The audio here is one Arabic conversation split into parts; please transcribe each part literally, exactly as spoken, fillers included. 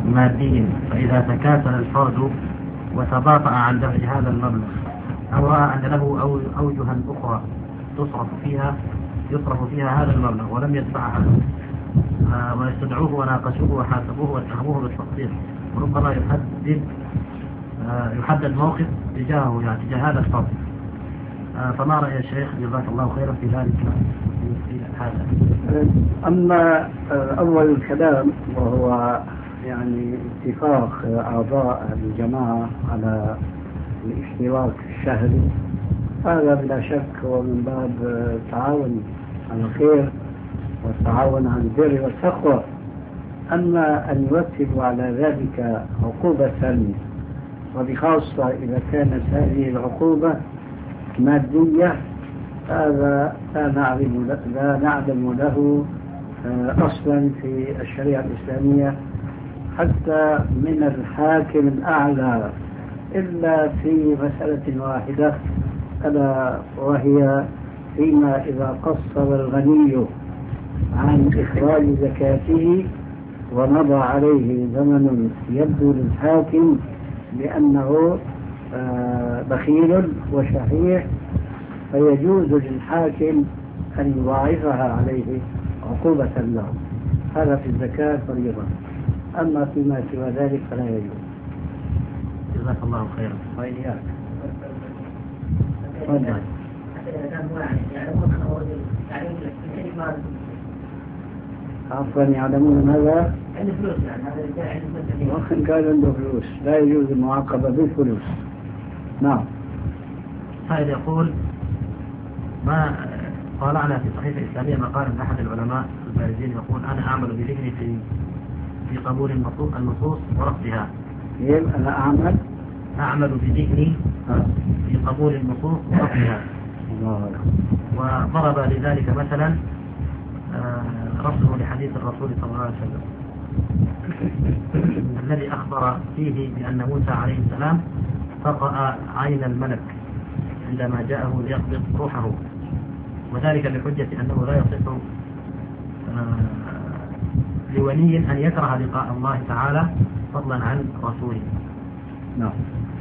مادي، فإذا تكاسل الفرد وتباطأ عن دفع هذا المبلغ أو رأى أن له أوجها أخرى تصرف فيها يصرف فيها هذا المبلغ ولم يدفعها آه ويستدعوه وناقشوه وحاسبوه واتهموه بالتقصير، وربما يحدد آه يحدد موقف تجاهه يعني تجاه هذا الفرد. آه فما رأي الشيخ جزاك الله خيرا في ذلك في هذا؟ أما أول الكلام وهو يعني اتفاق أعضاء الجماعة على الاشتراك الشهري، هذا بلا شك هو من باب التعاون على الخير والتعاون على البر والتقوى. أما أن يرتب على ذلك عقوبة، وبخاصة إذا كانت هذه العقوبة مادية، هذا لا نعلم لا نعلم له أصلا في الشريعة الإسلامية حتى من الحاكم الأعلى، إلا في مسألة واحدة، ألا وهي فيما إذا قصر الغني عن إخراج زكاته ومضى عليه زمن يبدو للحاكم بأنه بخيل وشحيح، فيجوز للحاكم أن يضاعفها عليه عقوبة له. هذا في الزكاة فريضة، أما فيما سوى ذلك فلا يجوز. جزاك الله خيرا. وإياك. عفوا يعلمون ماذا؟ عنده فلوس يعني هذا الرجال عنده فلوس. وإن كان عنده فلوس لا يجوز المعاقبة بالفلوس. نعم. سائل يقول ما طالعنا في صحيفة إسلامية مقال من أحد العلماء البارزين يقول أنا أعمل بذهني في في قبول النصوص ورفضها. كيف أنا أعمل؟ أعمل بذهني في قبول النصوص ورفضها. وضرب لذلك مثلا رفضه لحديث الرسول صلى الله عليه وسلم الذي أخبر فيه بأن موسى عليه السلام فقأ عين الملك عندما جاءه ليقبض روحه، وذلك بحجة أنه لا يصح لولي أن يكره لقاء الله تعالى فضلا عن رسوله. نعم.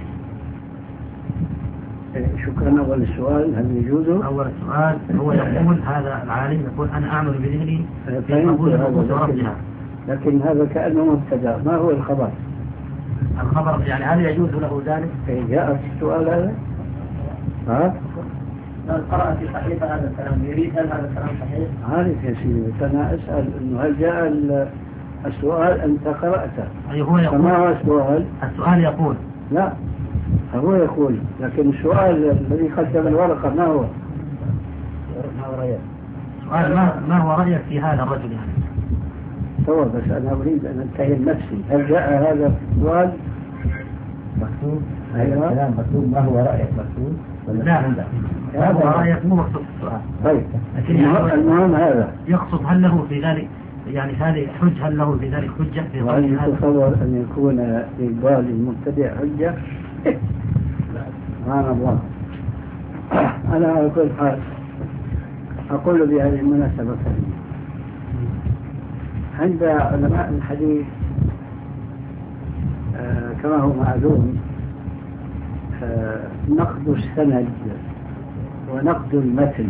شكرا. أول السؤال هل يجوز؟ أول السؤال هو يقول هذا العالم يقول أنا أعمل بذهني في قبول النصوص ورفضها، لكن هذا كأنه مبتدأ. ما هو الخبر؟ الخبر يعني هل يجوز له ذلك؟ جاء السؤال هذا؟ ها؟ من قرأ في صحيفة هذا الكلام يريد هل هذا الكلام صحيح؟ عارف يا سيدي، أنا أسأل إنه هل جاء السؤال أنت قرأته؟ أي هو يقول. فما هو السؤال؟ السؤال يقول. لا هو يقول، لكن السؤال الذي قدم الورقة ما هو؟ ما هو رأيك؟ سؤال ما ما هو رأيك في هذا الرجل يعني؟ هو بس أنا أريد أن أنتهي نفسي. هل جاء هذا السؤال؟ مكتوب. أيوة. الكلام مكتوب. ما هو رأيك مكتوب؟ لا ما هو رأيك مو مكتوب السؤال. طيب. لكن المهم هذا يقصد هل له في ذلك يعني هذه حج هل له في ذلك حجة في وهل يتصور أن يكون إقبال المبتدع حجة؟ سبحان الله. أنا على كل حال أقول بهذه المناسبة عند علماء الحديث آه كما هو معلوم آه نقد السند ونقد المتن.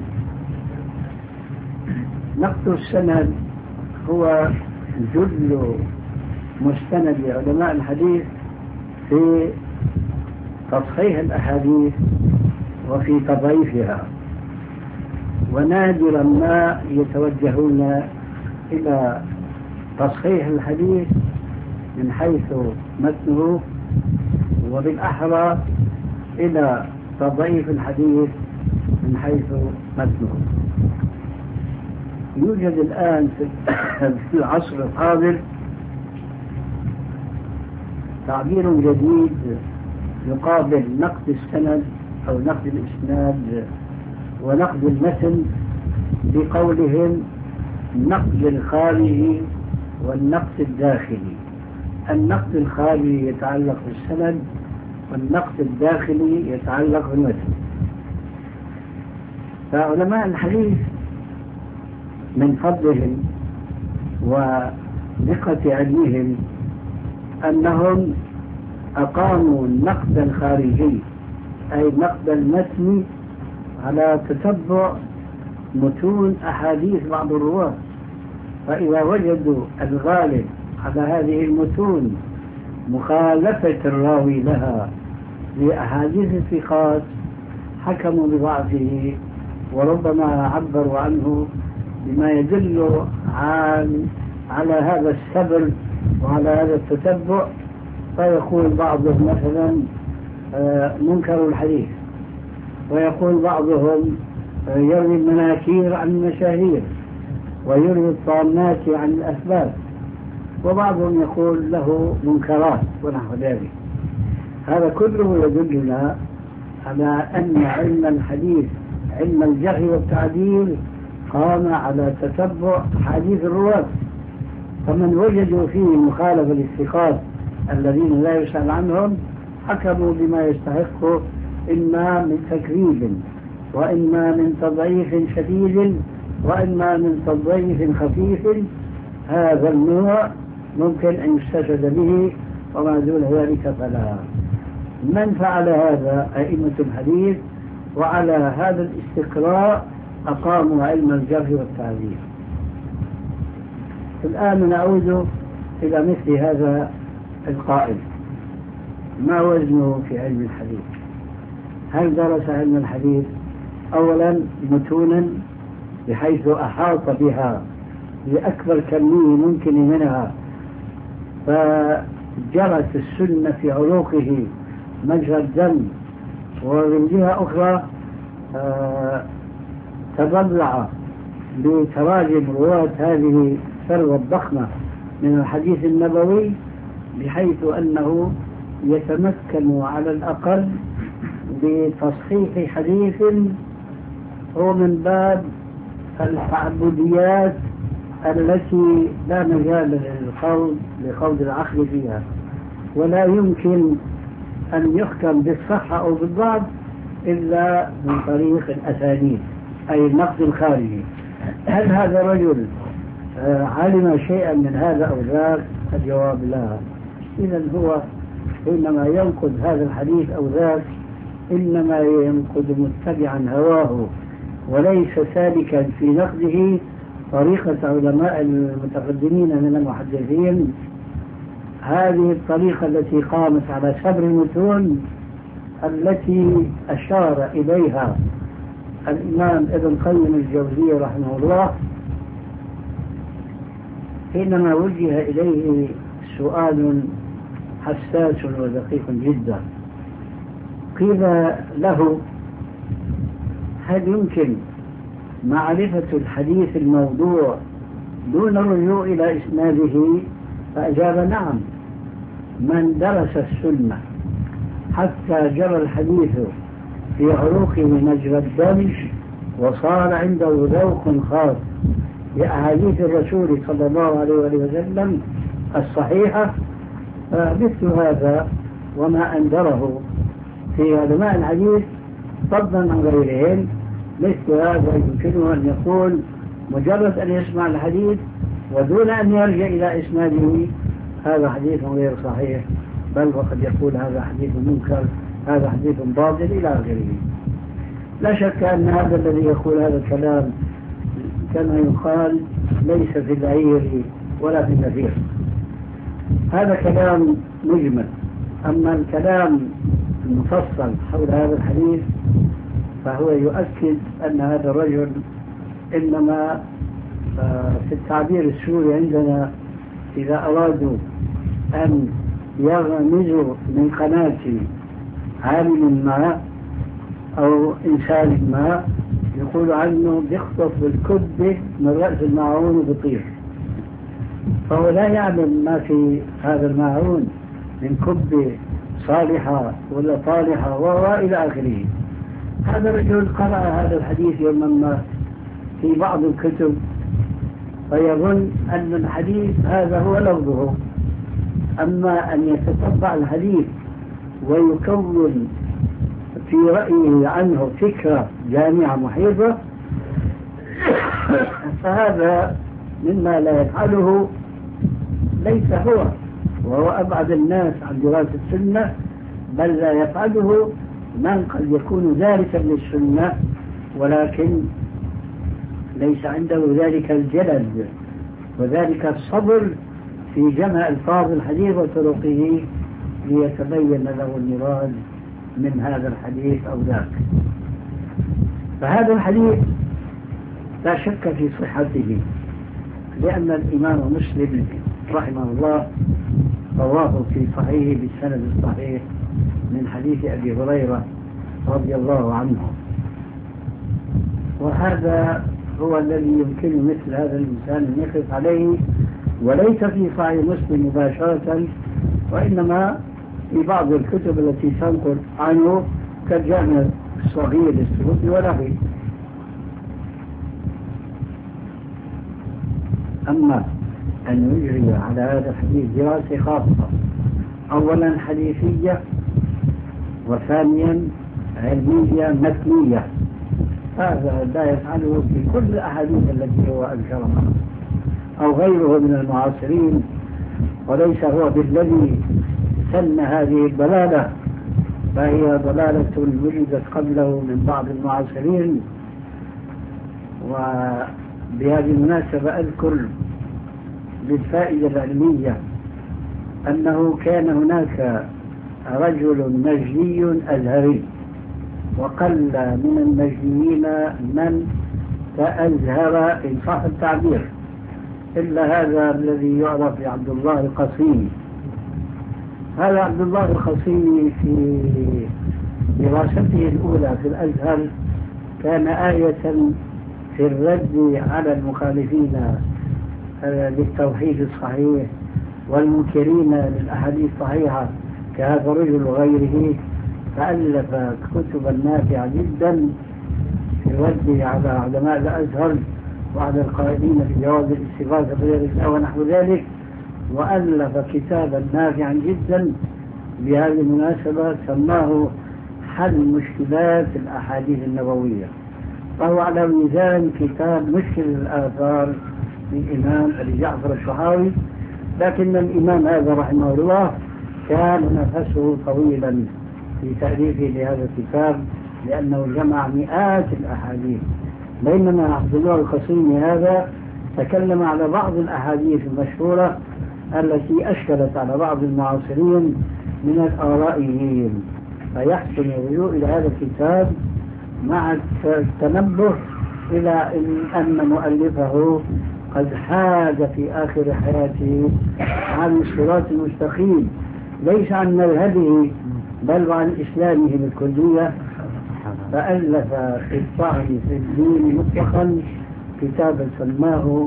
نقد السند هو جل مستند لعلماء الحديث في تصحيح الأحاديث وفي تضعيفها، ونادرا ما يتوجهون إلى تصحيح الحديث من حيث متنه، وبالأحرى إلى تضعيف الحديث من حيث متنه. يوجد الآن في العصر الحاضر تعبير جديد يقابل نقد السند أو نقد الإسناد ونقد المتن بقولهم النقد الخارجي والنقد الداخلي. النقد الخارجي يتعلق بالسند والنقد الداخلي يتعلق بالمتن. فعلماء الحديث من فضلهم ودقة علمهم أنهم أقاموا النقد الخارجي أي النقد المتني على تتبع متون أحاديث بعض الرواة، فإذا وجدوا الغالب على هذه المتون مخالفة الراوي لها لأحاديث الثقات حكموا بضعفه، وربما عبروا عنه بما يدل عن على هذا السبر وعلى هذا التتبع، فيقول بعضهم مثلا منكر الحديث، ويقول بعضهم يروي المناكير عن المشاهير ويروي الطامات عن الأسباب، وبعضهم يقول له منكرات ونحو ذلك. هذا كله يدلنا على أن علم الحديث علم الجرح والتعديل قام على تتبع حديث الرواة، فمن وجدوا فيه مخالفة للثقات الذين لا يسأل عنهم حكموا بما يستحق إما من تكذيب وإما من تضعيف شديد وإما من تضعيف خفيف. هذا النوع ممكن أن يستشهد به وما دون ذلك فلا. من فعل هذا أئمة الحديث، وعلى هذا الاستقراء أقاموا علم الجرح والتعديل. الآن نعود إلى مثل هذا القائل، ما وزنه في علم الحديث؟ هل درس علم الحديث أولا متونا بحيث أحاط بها بأكبر كمية ممكن منها، فجرت السنة في عروقه مجرى الدم، ومن جهة أخرى آه تضلع بتراجم رواة هذه الثروة الضخمة من الحديث النبوي بحيث أنه يتمكن على الأقل بتصحيح حديث هو من باب التعبديات التي لا مجال للخوض لخوض العقل فيها، ولا يمكن أن يحكم بالصحة أو بالضعف إلا من طريق الأسانيد أي النقد الخارجي. هل هذا الرجل علم شيئا من هذا أو ذاك؟ الجواب لا. إذا هو حينما ينقد هذا الحديث أو ذاك إنما ينقد متبعا هواه وليس سالكا في نقده طريقة علماء المتقدمين من المحدثين، هذه الطريقة التي قامت على سبر المتون التي أشار إليها الإمام ابن قيم الجوزية رحمه الله حينما وجه إليه سؤال حساس ودقيق جدا. قيل له: هل يمكن معرفة الحديث الموضوع دون الرجوع إلى إسناده؟ فأجاب: نعم، من درس السنة حتى جرى الحديث في عروقه مجرى الدم وصار عنده ذوق خاص بأحاديث الرسول صلى الله عليه وسلم الصحيحة، مثل هذا وما أنذره في علماء الحديث فضلا عن غيرهم، مثل هذا يمكنه أن يقول مجرد أن يسمع الحديث ودون أن يرجع إلى إسناده هذا حديث غير صحيح، بل وقد يقول هذا حديث منكر، هذا حديث باطل إلى آخره. لا شك أن هذا الذي يقول هذا الكلام كما يقال ليس في العير ولا في النفير، هذا كلام مجمل. أما الكلام المفصل حول هذا الحديث فهو يؤكد أن هذا الرجل إنما في التعبير السوري عندنا إذا أرادوا أن يغمزوا من قناة عالم ما أو إنسان ما يقول عنه بيخطف بالكبة من رأس الماعون وبيطير، فهو لا يعلم ما في هذا الماعون من كبة صالحة ولا طالحة وإلى آخره. هذا الرجل قرأ هذا الحديث يوما ما في بعض الكتب فيظن أن الحديث هذا هو لفظه، أما أن يتتبع الحديث ويكون في رأيه عنه فكرة جامعة محيطة فهذا مما لا يفعله ليس هو، وهو أبعد الناس عن دراسة السنة، بل لا يفعله من قد يكون ذلك للسنة ولكن ليس عنده ذلك الجلد وذلك الصبر في جمع ألفاظ الحديث وطرقه ليتبين له المراد من هذا الحديث أو ذاك. فهذا الحديث لا شك في صحته، لأن الإمام مسلم رحمه الله رواه في صحيحه بالسند الصحيح من حديث أبي هريرة رضي الله عنه، وهذا هو الذي يمكن مثل هذا الإنسان أن يقف عليه، وليس في صحيح مسلم مباشرة وإنما في بعض الكتب التي تنقل عنه كالجامع الصغير للسيوطي ونحوه. أما أن يجري على هذا الحديث دراسة خاصة، أولا حديثية وثانيا علمية متنية، هذا لا يفعله في كل الأحاديث التي هو أنشرها أو غيره من المعاصرين، وليس هو بالذي سن هذه الضلالة، فهي ضلالة وجدت قبله من بعض المعاصرين. وبهذه المناسبة أذكر بالفائدة العلمية أنه كان هناك رجل نجدي أزهري، وقل من النجديين من تأزهر إن صح التعبير، إلا هذا الذي يعرف بعبد الله القصيمي. هذا عبد الله القصيمي في دراسته الأولى في الأزهر كان آية في الرد على المخالفين للتوحيد الصحيح والمنكرين للأحاديث الصحيحة كهذا الرجل وغيره، فألف كتبا نافعة جدا في الرد على علماء الأزهر وعلى القائلين في جواز الاستغاثة بغير الله ونحو ذلك، وألف كتابا نافعا جدا بهذه المناسبة سماه حل مشكلات الأحاديث النبوية، وهو على ميزان كتاب مشكل الآثار للإمام أبي جعفر الطحاوي. لكن الإمام هذا رحمه الله كان نفسه طويلا في تأليفه لهذا الكتاب لأنه جمع مئات الأحاديث، بينما عبد الله القصيمي هذا تكلم على بعض الأحاديث المشهورة التي أشكلت على بعض المعاصرين من الآرائيين، فيحسن الرجوع إلى هذا الكتاب مع التنبه إلى أن مؤلفه قد حاد في آخر حياته عن الصراط المستقيم، ليس عن مذهبه بل عن إسلامه بالكلية، فألف في الطعن في الدين مطلقا كتابا سماه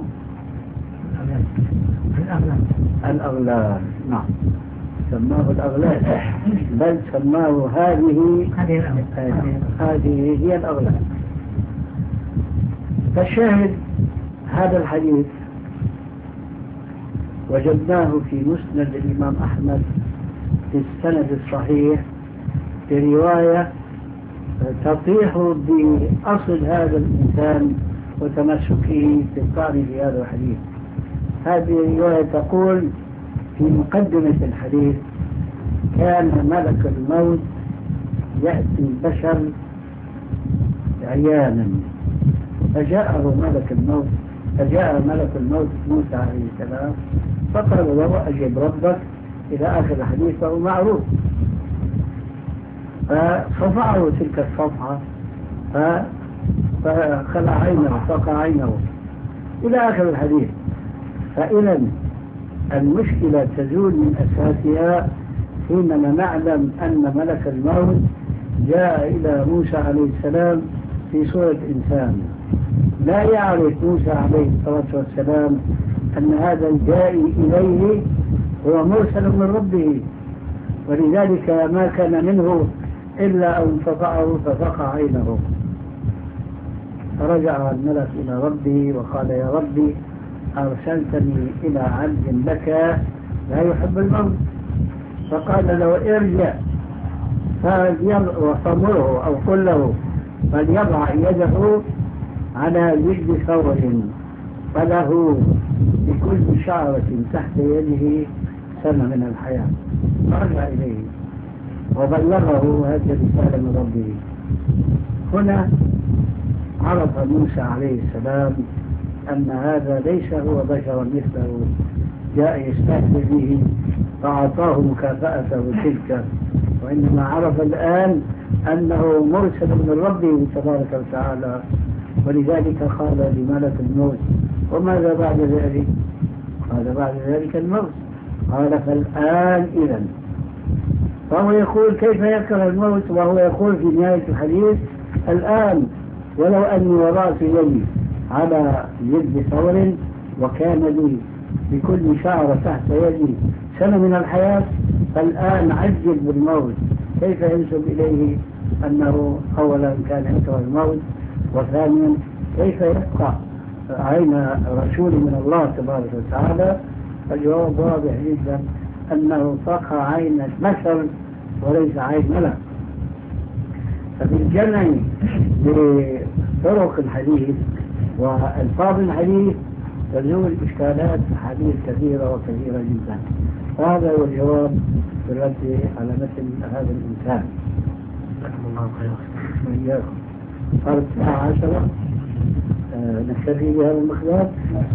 الأغلال. نعم سماه الأغلال، بل سماه هذه هذه هي الأغلال. فالشاهد هذا الحديث وجدناه في مسند الإمام أحمد في السند الصحيح في رواية تطيح بأصل هذا الإنسان وتمسكه في الطعن في هذا الحديث. هذه الرواية تقول في مقدمة الحديث: كان ملك الموت يأتي البشر عيانا، فجاءه ملك الموت فجاء ملك الموت موسى عليه السلام فقال له: أجب ربك إلى آخر الحديث، فهو معروف. فصفعه تلك الصفحة فخلع عينه فقع عينه إلى آخر الحديث. فإذا المشكلة تزول من أساسها حينما نعلم أن ملك الموت جاء إلى موسى عليه السلام في صورة إنسان، لا يعرف موسى عليه الصلاة والسلام أن هذا الجائي إليه هو مرسل من ربه، ولذلك ما كان منه إلا أن فقعه ففقع عينه. فرجع الملك إلى ربه وقال: يا ربي، أرسلتني إلى عبد لك لا يحب الموت. فقال له: ارجع فأمره أو قل له فليضع يده على جلد ثور، فله بكل شعرة تحت يده سنة من الحياة، رجع إليه وبلغه هذه الرسالة من ربه. هنا عرف موسى عليه السلام أن هذا ليس هو بشرا مثله جاء يستهزئ به فأعطاه مكافأته تلك، وإنما عرف الآن أنه مرسل من ربه تبارك وتعالى. ولذلك قال لملك الموت: وماذا بعد ذلك؟ قال: بعد ذلك الموت. قال: فالآن إذن. فهو يقول: كيف يكره الموت وهو يقول في نهاية الحديث: الآن ولو أني وضعت يدي على يد ثور وكان لي بكل شعرة تحت يدي سنة من الحياة، فالآن عجل بالموت. كيف ينسب إليه أنه أولا كان يكره الموت، وثانيا كيف يبقى عين رسول من الله تبارك وتعالى؟ الجواب واضح جدا، أنه تقع عين البشر وليس عين ملك. ففي الجمع بطرق الحديث والفاظ الحديث تزول إشكالات حديث كثيرة وكثيرة جدا. هذا هو الجواب في الرد على مثل هذا الإنسان. جزاكم الله خيرا. وإياكم. صارت الساعة عشرة. آه نكتفي بهذا المقدار.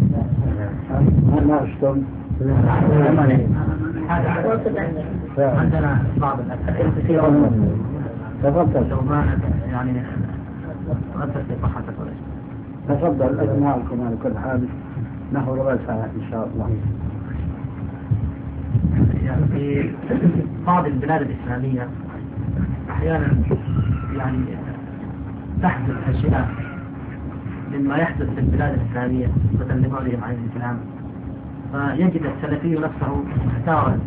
ما أشتم. عندنا بعض الأسئلة كثيرة. تفضل. لو ما يعني غسل صحتك ولا شيء. تفضل أسمعكم على كل حال نحو ربع ساعة إن شاء الله. يعني في بعض البلاد الإسلامية أحيانا يعني تحدث أشياء مما يحدث في البلاد الإسلامية مثل لبعدهم عن الإسلام، فيجد السلفي نفسه محتارا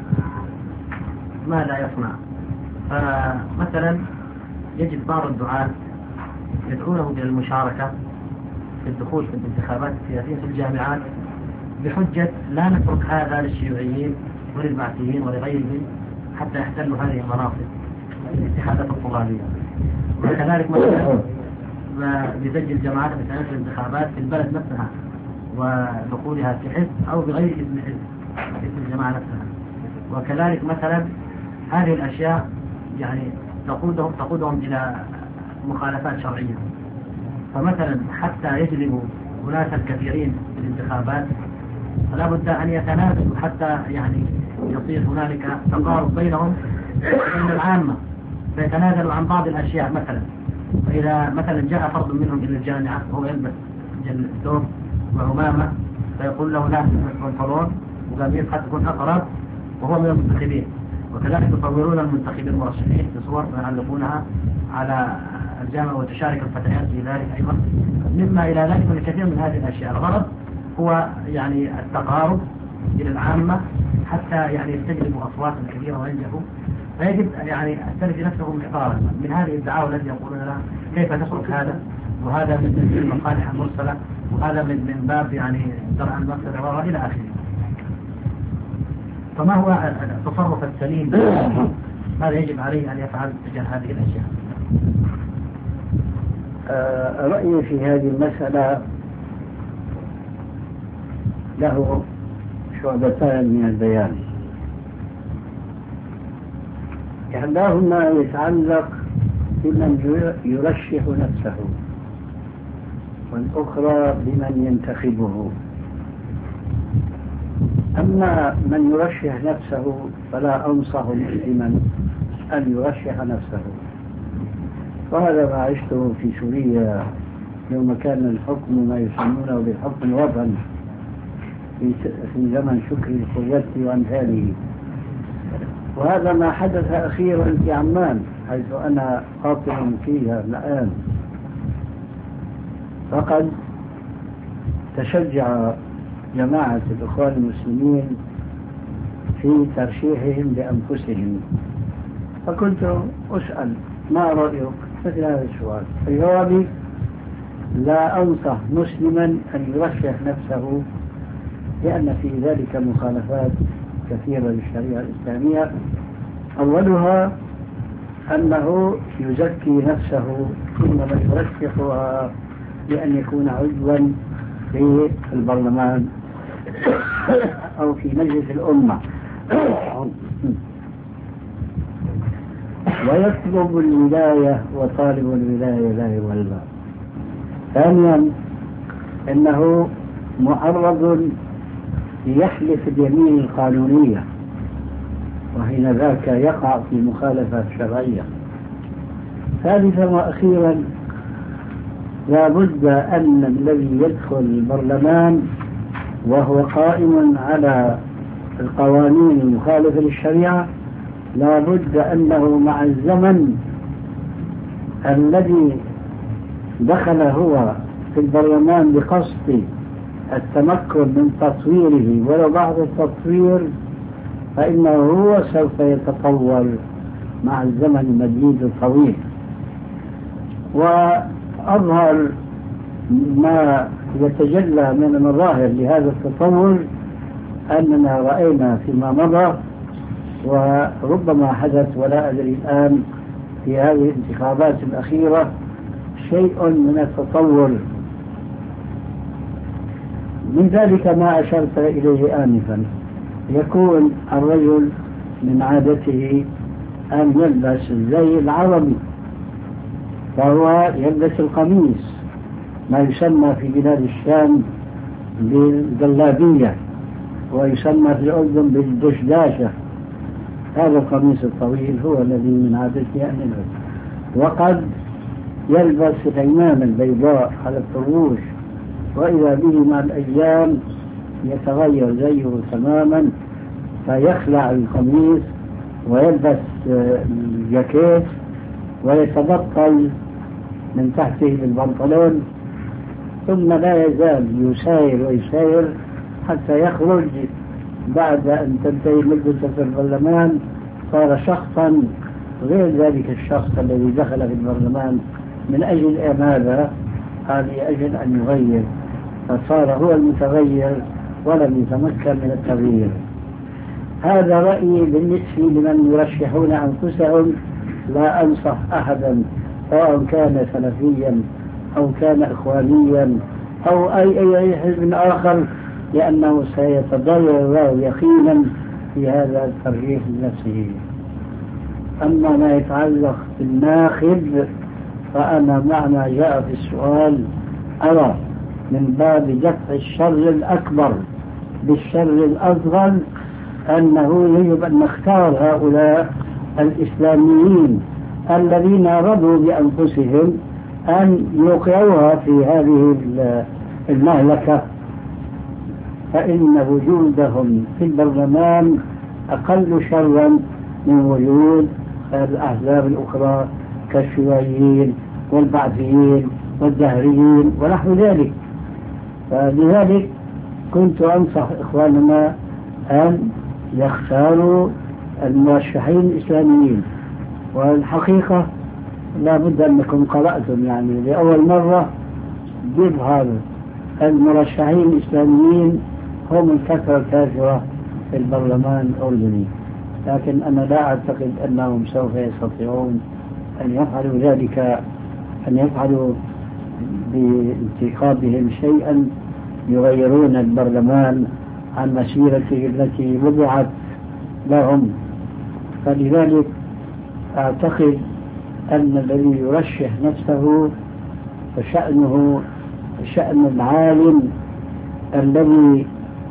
ماذا يصنع. فمثلا يجد بعض الدعاة يدعونه إلى المشاركة في الدخول في الانتخابات السياسية في الجامعات بحجة لا نترك هذا للشيوعيين وللبعثيين ولغيرهم حتى يحتلوا هذه المناصب الاتحادات الطلابية. وكذلك مثلا بسجل جماعات مثلا في الانتخابات في البلد نفسها ودخولها في حزب أو بغير اسم حزب اسم الجماعة نفسها. وكذلك مثلا هذه الأشياء يعني تقودهم تقودهم إلى مخالفات شرعية. فمثلا حتى يجلبوا أناسا كثيرين في الانتخابات فلا بد أن يتنازلوا حتى يعني يصير هنالك تقارب بينهم وبين العامة، فيتنازلوا عن بعض الأشياء. مثلا فإذا مثلا جاء فرد منهم إلى الجامعة وهو يلبس ثوب وعمامة فيقول له لا بنطلون وقميص حتى تكون أقرب وهو من المنتخبين. وكذلك يصورون المنتخبين المرشحين بصور ويعلقونها على الجامعة وتشارك الفتيات في ذلك أيضا، مما إلى ذلك من كثير من هذه الأشياء. الغرض هو يعني التقارب إلى العامة حتى يعني يستجلبوا أصوات كثيرة وينجحوا. فيجب يعني السلفي نفسه محتارا من هذه الدعاوى التي يقولون لها كيف تترك هذا، وهذا من المصالح المرسلة، وهذا من من باب يعني درء المفسدة إلى آخره. فما هو التصرف السليم؟ ماذا يجب عليه أن يفعل تجاه هذه الأشياء؟ آه رأيي في هذه المسألة له شعبتان من البيان. إحداهما يتعلق بمن يرشح نفسه، والأخرى بمن ينتخبه. أما من يرشح نفسه فلا أنصح مسلما أن يرشح نفسه. وهذا ما عشته في سوريا يوم كان الحكم ما يسمونه بالحكم الوطني في زمن شكري الخويتي وأمثاله. وهذا ما حدث أخيرا في عمان حيث أنا قاطع فيها الآن. فقد تشجع جماعة الإخوان المسلمين في ترشيحهم لأنفسهم، فكنت أسأل ما رأيك مثل هذا السؤال؟ فجوابي لا أنصح مسلما أن يرشح نفسه، لأن في ذلك مخالفات كثيرة للشريعة الإسلامية. أولها أنه يزكي نفسه إنما يرشحها لأن يكون عضوا في البرلمان أو في مجلس الأمة، ويطلب الولاية وطالب الولاية لا يولى. ثانيا إنه معرض يحلف اليمين القانونية، وحين ذاك يقع في مخالفة شرعية. ثالثا وأخيرا لا بد أن الذي يدخل البرلمان وهو قائم على القوانين المخالفة للشريعة لا بد أنه مع الزمن الذي دخل هو في البرلمان بقصد التمكن من تطويره ولو بعد التطوير فإنه هو سوف يتطور مع الزمن المديد الطويل. وأظهر ما يتجلى من المظاهر لهذا التطور أننا رأينا فيما مضى وربما حدث ولا أدري الآن في هذه الانتخابات الأخيرة شيء من التطور. من ذلك ما أشرت إليه آنفا، يكون الرجل من عادته أن يلبس الزي العربي، فهو يلبس القميص ما يسمى في بلاد الشام بالجلابية ويسمى في الأردن بالدشداشة. هذا القميص الطويل هو الذي من عادته أن يلبس، وقد يلبس العمامة البيضاء على الطروش، وإذا به مع الأيام يتغير زيه تماما فيخلع القميص ويلبس الجاكيت ويتبطل من تحته بالبنطلون، ثم لا يزال يساير ويساير حتى يخرج بعد أن تنتهي مدته في البرلمان صار شخصا غير ذلك الشخص الذي دخل في البرلمان من أجل ماذا؟ قال لأجل أن يغير، فصار هو المتغير ولم يتمكن من التغيير. هذا رأيي بالنسبة لمن يرشحون أنفسهم. لا أنصح أحدا سواء كان سلفيا أو كان إخوانيا أو أي أي حزب آخر، لأنه سيتضرر يقينا في هذا الترجيح لنفسه. أما ما يتعلق بالناخب فأنا مع ما جاء في السؤال أرى من باب دفع الشر الأكبر بالشر الأصغر أنه يجب أن نختار هؤلاء الإسلاميين الذين رضوا بأنفسهم أن يوقعوها في هذه المهلكة، فإن وجودهم في البرلمان أقل شرا من وجود الأحزاب الأخرى كالشيوعيين والبعثيين والدهريين ونحو ذلك. فلذلك كنت أنصح إخواننا أن يختاروا المرشحين الإسلاميين. والحقيقة لا بد أنكم قرأتم يعني لأول مرة يظهر المرشحين الإسلاميين هم الكثرة الكافرة في البرلمان الأردني، لكن أنا لا أعتقد أنهم سوف يستطيعون أن يفعلوا ذلك، أن يفعلوا بانتخابهم شيئا يغيرون البرلمان عن مسيرته التي وضعت لهم. فلذلك أعتقد أن الذي يرشح نفسه فشأنه شأن العالم الذي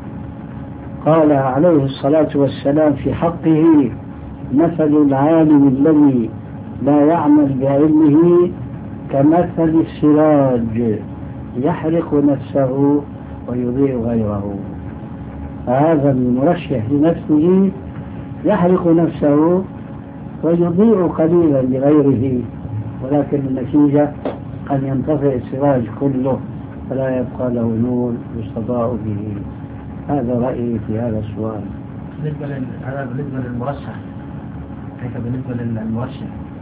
قال عليه الصلاة والسلام في حقه: مثل العالم الذي لا يعمل بعلمه كمثل السراج يحرق نفسه ويضيء غيره. فهذا المرشح لنفسه يحرق نفسه ويضيء قليلا لغيره، ولكن النتيجة أن ينطفئ السراج كله فلا يبقى له نور يستضاء به. هذا رأيي في هذا السؤال. بالنسبة هذا بالنسبة للمرشح، كيف بالنسبة للمرشح؟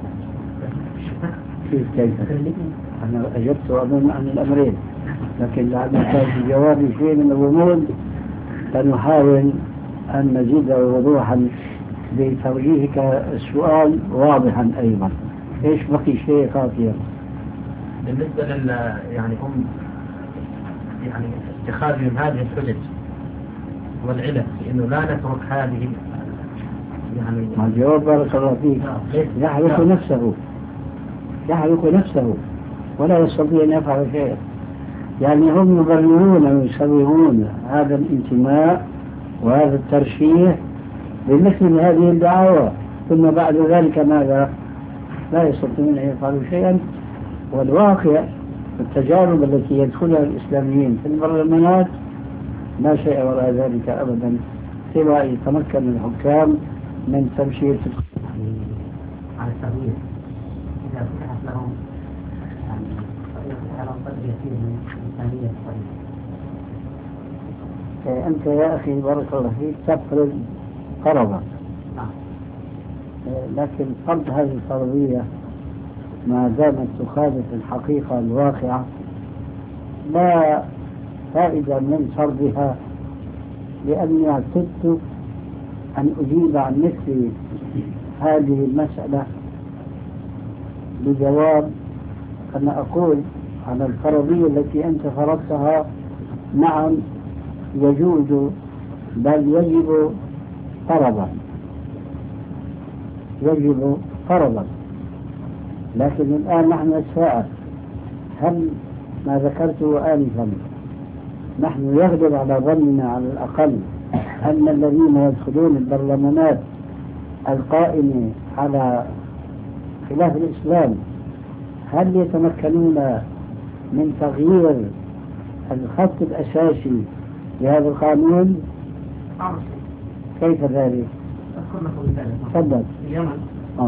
كيف كيف؟ أنا أجبت أظن عن الأمرين، لكن لعل كان في جوابي شيء من الغموض فنحاول أن نزيد وضوحا بتوجيهك السؤال واضحا أيضا. إيش بقي شيء خاطئ؟ بالنسبة لل يعني هم يعني اتخاذهم هذه الحجج والعلل في إنه لا نترك هذه ما الجواب بارك الله فيك يحرق نفسه يحرق نفسه ولا يستطيع أن يفعل شيئا. يعني هم يبررون ويسوغون هذا الانتماء وهذا الترشيح بمثل هذه الدعاوى، ثم بعد ذلك ماذا؟ لا يستطيعون أن يفعلوا شيئا. والواقع التجارب التي يدخلها الإسلاميين في البرلمانات لا شيء وراء ذلك أبدا سوى يتمكن الحكام من تمشية على التغيير. إذا فتحت لهم يعني فتح لهم قدر يسير من الإنسانية الطريقة. أنت يا أخي بارك الله فيك تفرض فرضا، لكن فرض هذه الفرضية ما دامت تخالف الحقيقة الواقعة لا فائدة من فرضها، لأني اعتدت أن أجيب عن مثل هذه المسألة بجواب أن أقول على الفرضية التي أنت فرضتها نعم يجوز بل يجب فرضا يجب فرضا. لكن الآن نحن نتساءل هل ما ذكرته آنفا نحن يغلب على ظننا على الأقل أن الذين يدخلون البرلمانات القائمة على خلاف الإسلام هل يتمكنون من تغيير الخط الأساسي لهذا القانون؟ كيف ذلك؟ تفضل. اليمن اه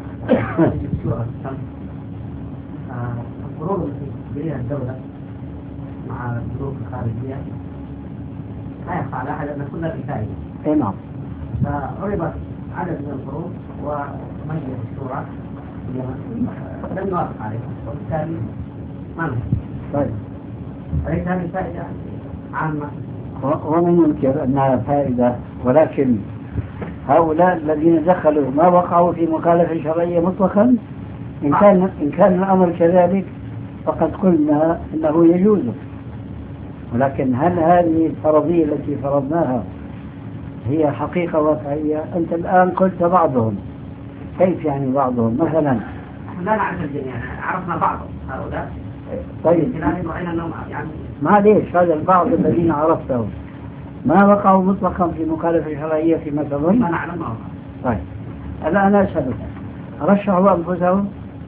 القروض التي تجريها الدولة مع البنوك الخارجية لا يخفى على أحد أن كلها بفائدة. اي نعم. فعرضت عدد من القروض ومجلس الشورى في اليمن لم يوافق عليها وبالتالي ما نهي. طيب. أليس هذه فائدة عامة؟ ومن ينكر أنها فائدة، ولكن هؤلاء الذين دخلوا ما وقعوا في مخالفة شرعية مطلقا. إن كان إن كان الأمر كذلك فقد قلنا إنه يجوز، ولكن هل هذه الفرضية التي فرضناها هي حقيقة واقعية؟ أنت الآن قلت بعضهم. كيف يعني بعضهم؟ مثلا لا نعرف الجميع، عرفنا بعض هؤلاء. طيب يعني معليش هذا البعض الذين عرفتهم ما وقعوا مطلقا في مخالفة شرعية فيما تظن؟ ما نعلم ما. طيب الآن أسألك رشحوا أنفسهم؟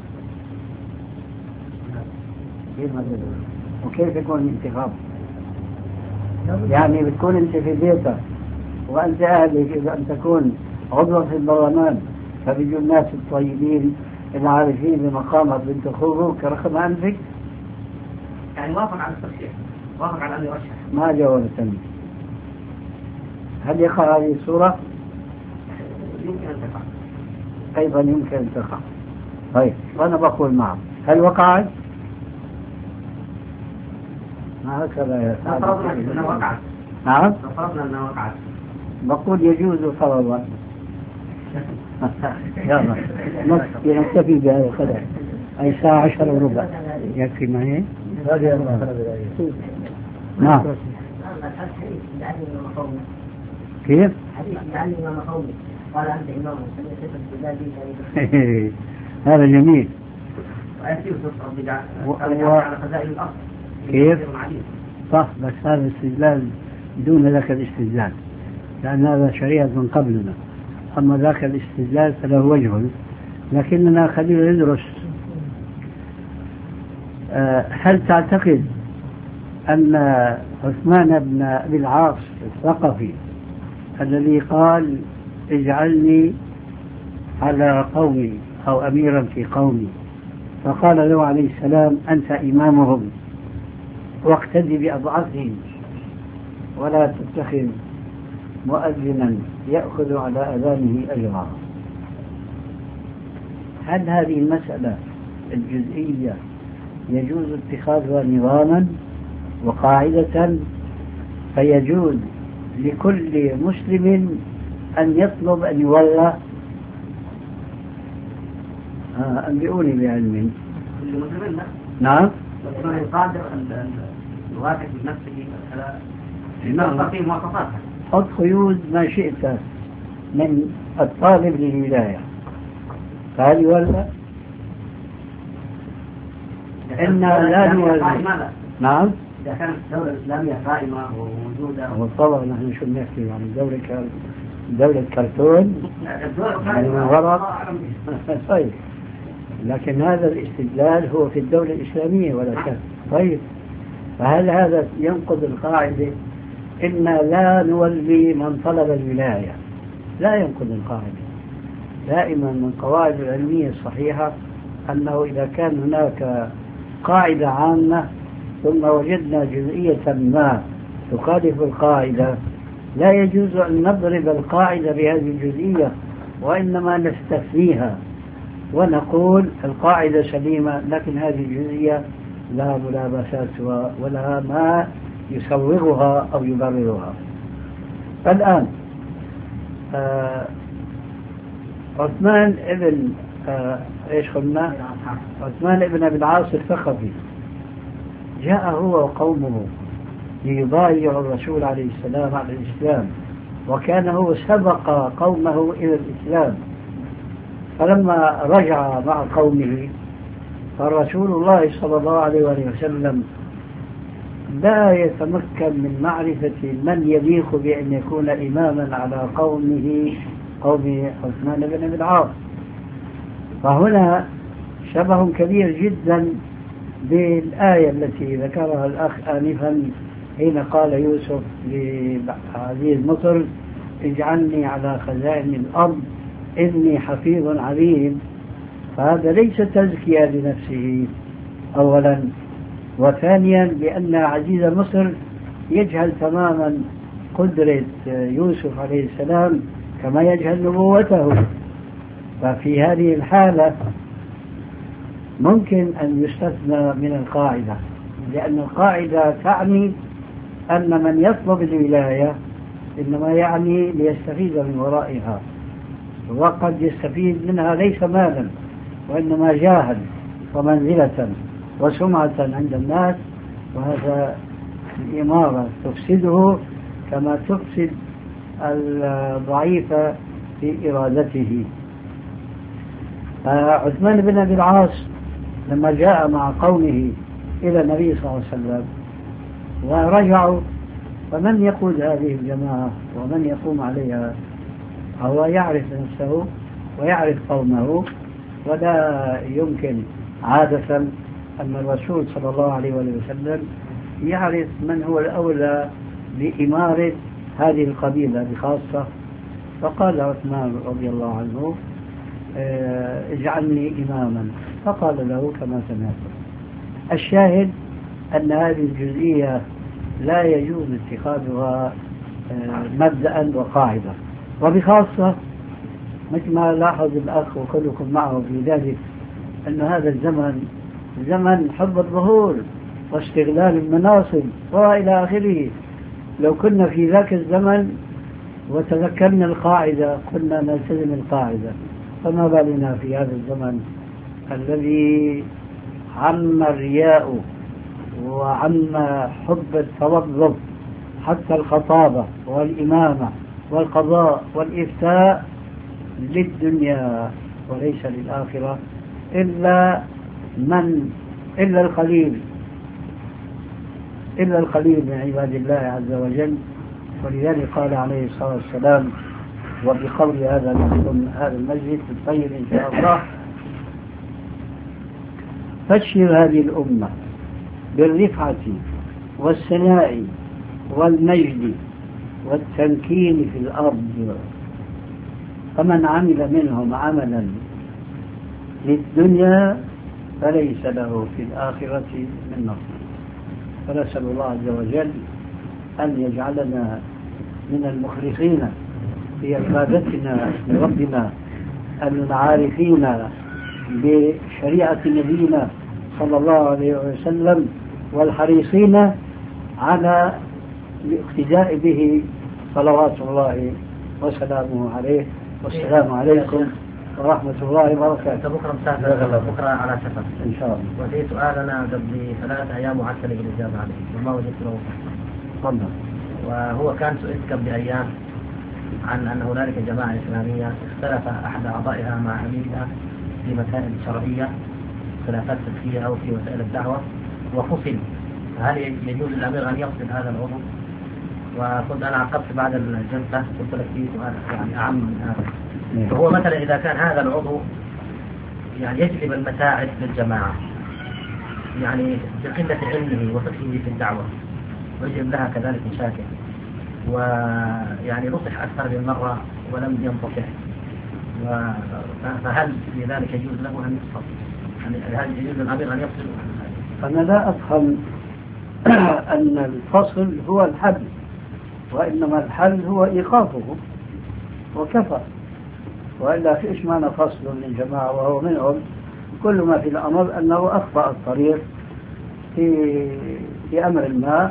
وكيف يكون الانتخاب؟ يعني بتكون أنت في بيتك وأنت أهلك أن تكون عضوا في البرلمان فبيجوا الناس الطيبين العارفين بمقامك بينتخبوك رغم أنفك؟ يعني وافق على الترشيح، وافق على أن يرشح. ما جاوبتني. هل يقع هذه الصورة؟ يمكن أن تقع. أيضا يمكن أن تقع. طيب وأنا بقول معه هل وقعت؟ ما هكذا يا سعد. فرضنا أنها وقعت. نعم. فرضنا أنها وقعت. بقول يجوز فرضا. يلا نكتفي بهذا القدر. أي ساعة عشر وربع يكفي معي. نعم. كيف؟ حديث عن الإمام قومي قال أنت إمام هذا جميل. على خزائن الأرض. كيف؟ صح، بس هذا استدلال دون ذاك الاستدلال، لأن هذا شريعة من قبلنا، أما ذاك الاستدلال فله وجه، لكننا خلينا ندرس. هل تعتقد أن عثمان بن أبي العاص الثقفي الذي قال اجعلني على قومي أو أميرا في قومي، فقال له عليه السلام أنت إمامهم واقتدي بأضعفهم ولا تتخذ مؤذنا يأخذ على أذانه أجرا، هل هذه المسألة الجزئية يجوز اتخاذها نظاما وقاعدة فيجوز لكل مسلم أن يطلب أن يولى؟ آه أنبئوني بعلم. كل مسلم لا. نعم. يكون القادر أن يواجه بنفسه على تستقيم مواصفاتها. حط قيود ما شئت، من الطالب للولاية، فهل ولا؟ إنا لا نولي. نعم. إذا كانت الدولة الإسلامية قائمة وموجودة. وطبعا نحن شو بنحكي عن دولة كار... دولة كرتون يعني من وراء. طيب، لكن هذا الاستدلال هو في الدولة الإسلامية ولا شك. طيب، فهل هذا ينقض القاعدة إنا لا نولي من طلب الولاية؟ لا ينقض القاعدة. دائما من القواعد العلمية الصحيحة أنه إذا كان هناك قاعدة عامة ثم وجدنا جزئية ما تخالف القاعدة، لا يجوز أن نضرب القاعدة بهذه الجزئية، وإنما نستثنيها ونقول القاعدة سليمة لكن هذه الجزئية لا ملابسات ولا ما يسوغها أو يبررها. الآن آه عثمان ابن آه ايش قلنا؟ عثمان ابن ابي العاص الثقفي جاء هو وقومه ليبايعوا الرسول عليه السلام على الإسلام، وكان هو سبق قومه إلى الإسلام. فلما رجع مع قومه فرسول الله صلى الله عليه وسلم لا يتمكن من معرفة من يليق بأن يكون إماما على قومه قوم عثمان بن أبي العاص. فهنا شبه كبير جدا بالآية التي ذكرها الأخ آنفا حين قال يوسف لعزيز مصر اجعلني على خزائن الأرض إني حفيظ عليم. فهذا ليس تزكية لنفسه أولا، وثانيا بأن عزيز مصر يجهل تماما قدرة يوسف عليه السلام كما يجهل نبوته. ففي هذه الحالة ممكن أن يستثنى من القاعدة، لأن القاعدة تعني أن من يطلب الولاية إنما يعني ليستفيد من ورائها، وقد يستفيد منها ليس مالا وإنما جاها ومنزلة وسمعة عند الناس، وهذا الإمارة تفسده كما تفسد الضعيف في إرادته. عثمان بن أبي العاص لما جاء مع قومه إلى النبي صلى الله عليه وسلم ورجعوا، فمن يقود هذه الجماعة ومن يقوم عليها؟ هو يعرف نفسه ويعرف قومه، ولا يمكن عادة أن الرسول صلى الله عليه وسلم يعرف من هو الأولى بإمارة هذه القبيلة بخاصة. فقال عثمان رضي الله عنه اجعلني إماما، فقال له كما سمعت. الشاهد أن هذه الجزئية لا يجوز اتخاذها مبدأ وقاعدة، وبخاصة مثل ما لاحظ الأخ وكلكم معه في ذلك أن هذا الزمن زمن حب الظهور واستغلال المناصب وإلى آخره. لو كنا في ذاك الزمن وتذكرنا القاعدة كنا نلتزم القاعدة، فما بالنا في هذا الزمن الذي عم الرياء وعم حب التوظف حتى الخطابة والإمامة والقضاء والإفتاء للدنيا وليس للآخرة، إلا من إلا القليل إلا القليل من عباد الله عز وجل. ولذلك قال عليه الصلاة والسلام، وبقول هذا هذا المجلس الطيب إن شاء الله: بشر هذه الأمة بالرفعة والسناء والمجد والتمكين في الأرض، فمن عمل منهم عملا للدنيا فليس له في الآخرة من نصيب. فنسأل الله عز وجل أن يجعلنا من المخلصين في عبادتنا لربنا، العارفين بشريعة نبينا صلى الله عليه وسلم، والحريصين على الاقتداء به صلوات الله وسلامه عليه. والسلام عليكم ورحمة الله وبركاته. بكرة مسافر، بكرة على سفر إن شاء الله. وفي سؤال أنا قبل ثلاثة أيام معسل بالإجابة عليه وما وجدت له. تفضل. وهو كان سئلت قبل أيام عن أن هنالك جماعة إسلامية اختلف أحد أعضائها مع أميرها في مسائل شرعية، خلافات فقهية أو في وسائل الدعوة، وفصل، هل يجوز للأمير أن يفصل هذا العضو؟ وكنت أنا عقبت بعد الجلسة قلت لك في سؤال يعني أعم من هذا، فهو مثلا إذا كان هذا العضو يعني يجلب المساعد للجماعة يعني بقلة علمه وفقهه في الدعوة ويجلب لها كذلك مشاكل، ويعني نصح أكثر من مرة ولم ينتصح، فهل في ذلك يجوز له أن يفصل؟ هل يجوز للأمير أن يفصل؟ أنا لا أفهم أن الفصل هو الحل، وإنما الحل هو إيقافه وكفى، وإلا في إيش معنى فصل للجماعة وهو منهم؟ كل ما في الأمر أنه أخطأ الطريق في في أمر ما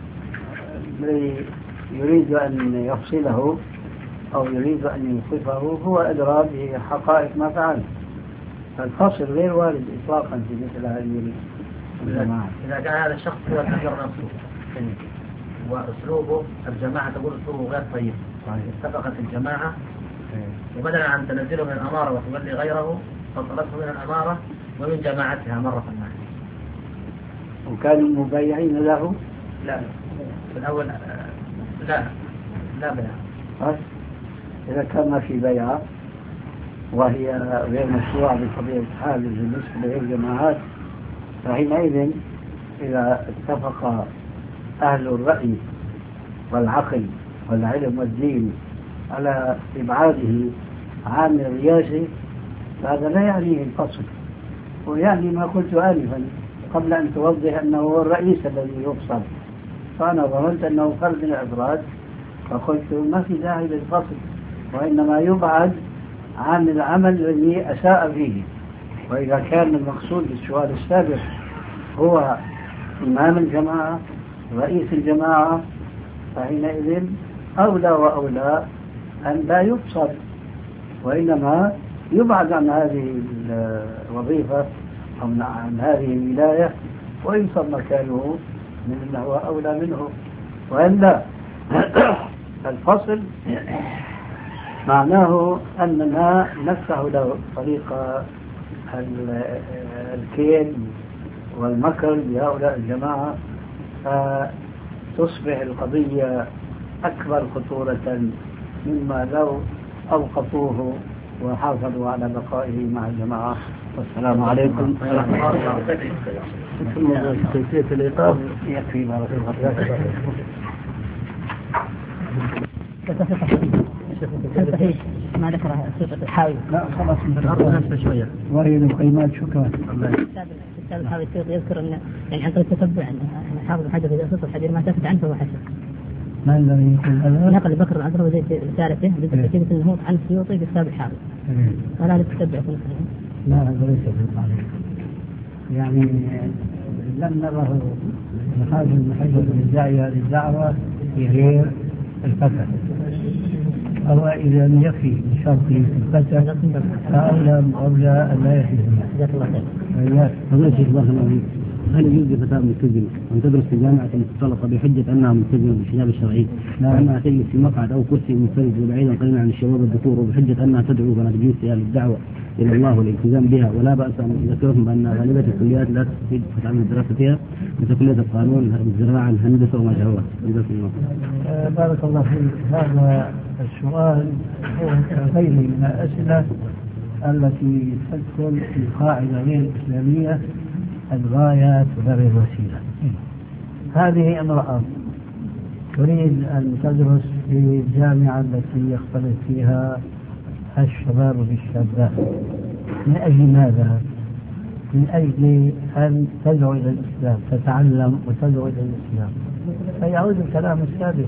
يريد أن يفصله أو يريد أن يوقفه، هو أدرى بحقائق ما فعل، فالفصل غير وارد إطلاقا في مثل هذه الجماعة. إذا كان هذا الشخص هو الأمير نفسه وأسلوبه الجماعة تقول أسلوبه غير طيب، اتفقت الجماعة وبدلا عن تنزله من الأمارة وتولي غيره فطلبته من الأمارة ومن جماعتها مرة ثانية. وكانوا مبايعين له؟ لا في الأول لا لا بيع. إذا كان ما في بيعة وهي غير مشروعة بطبيعة الحال بالنسبة للجماعات، فحينئذ إذا اتفق أهل الرأي والعقل والعلم والدين على إبعاده عن الرياسة، فهذا لا يعني الفصل، ويعني ما قلت آنفا قبل أن توضح أنه هو الرئيس الذي يفصل، فأنا ظننت أنه فرد من الأفراد فقلت ما في داعي للفصل، وإنما يبعد عن العمل الذي أساء فيه. وإذا كان المقصود بالسؤال السابق هو إمام الجماعة رئيس الجماعة، فحينئذ أولى وأولى أن لا يفصل، وإنما يبعد عن هذه الوظيفة أو عن هذه الولاية وينصب مكانه من هو أولى منه. وإلا الفصل معناه أننا نفتح له طريق الكيل والمكر بهؤلاء الجماعة، فتصبح القضية أكبر خطورة مما لو أوقفوه وحافظوا على بقائه مع الجماعة. والسلام عليكم ورحمة الله وبركاته. كيفية الإيقاف يكفي بارك الله فيك. ما ذكره صفة الحاوي. لا خلاص من الأرض نفسه شوية. وهي المقيمات. شكرا. الكتاب الحاوي يذكر أن يعني عن طريق التتبع أن حافظ الحدث إذا صدق الحديث ما ثبت عنه فهو حسن. ما الذي يقول هذا؟ نقل بكر العذر وزيد رسالته بالتأكيد أنه عن السيوطي في كتاب الحاوي. ولا للتتبع في نفسه. لا هذا ليس بالقانون. يعني لم نره محاجم المحجر للداعية للدعوة في غير الفتح، أو إذا لم يكفي بشرط في الفتح فأولى أولى أن لا يكفي. جزاك الله خير. فضيلة الشيخ بارك الله فيك، هل يجوز لفتاة ملتزمة أن تدرس في جامعة مختلطة بحجة أنها ملتزمة بالحجاب الشرعي، وأنها تجلس في مقعد أو كرسي منفرد وبعيدا قليلا عن الشباب الذكور، وبحجة أنها تدعو بنات للدعوة إلى الله والالتزام بها، ولا بأس أن يذكرهم بأن غالبية الكليات لا تستفيد فتعمل الدراسة فيها مثل كلية القانون، الزراعة، الهندسة وما شابه. أه بارك الله فيك. هذا السؤال هو غير من الأسئلة التي تدخل في قاعدة غير إسلامية، الغاية تبرر الوسيلة. هذه امرأة تريد أن تدرس في الجامعة التي يختلط فيها الشباب بالشابات، من أجل ماذا؟ من أجل أن تدعو إلى الإسلام، تتعلم وتدعو إلى الإسلام. فيعود الكلام السابق،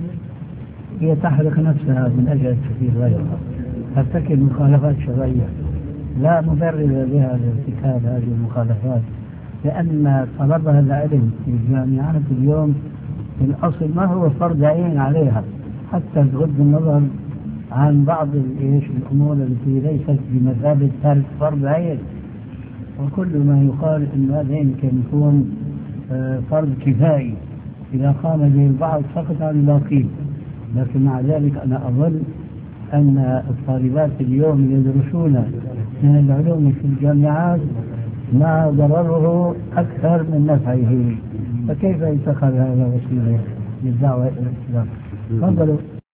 هي تحرق نفسها من أجل أن تفيد غيرها، ترتكب مخالفات شرعية لا مبرر لها لارتكاب هذه المخالفات، لأن طلبها العلم في الجامعات اليوم في الأصل ما هو فرض عين عليها، حتى بغض النظر عن بعض الأمور التي ليست بمثابة ترك فرض عين. وكل ما يقال أن هذا يمكن يكون فرض كفائي إذا قام به البعض فقط عن الباقين، لكن مع ذلك أنا أظن أن الطالبات اليوم يدرسون من العلوم في الجامعات ما ضرره أكثر من نفعه، فكيف يتخذ هذا وسيلة للدعوة إلى الإسلام؟ تفضلوا.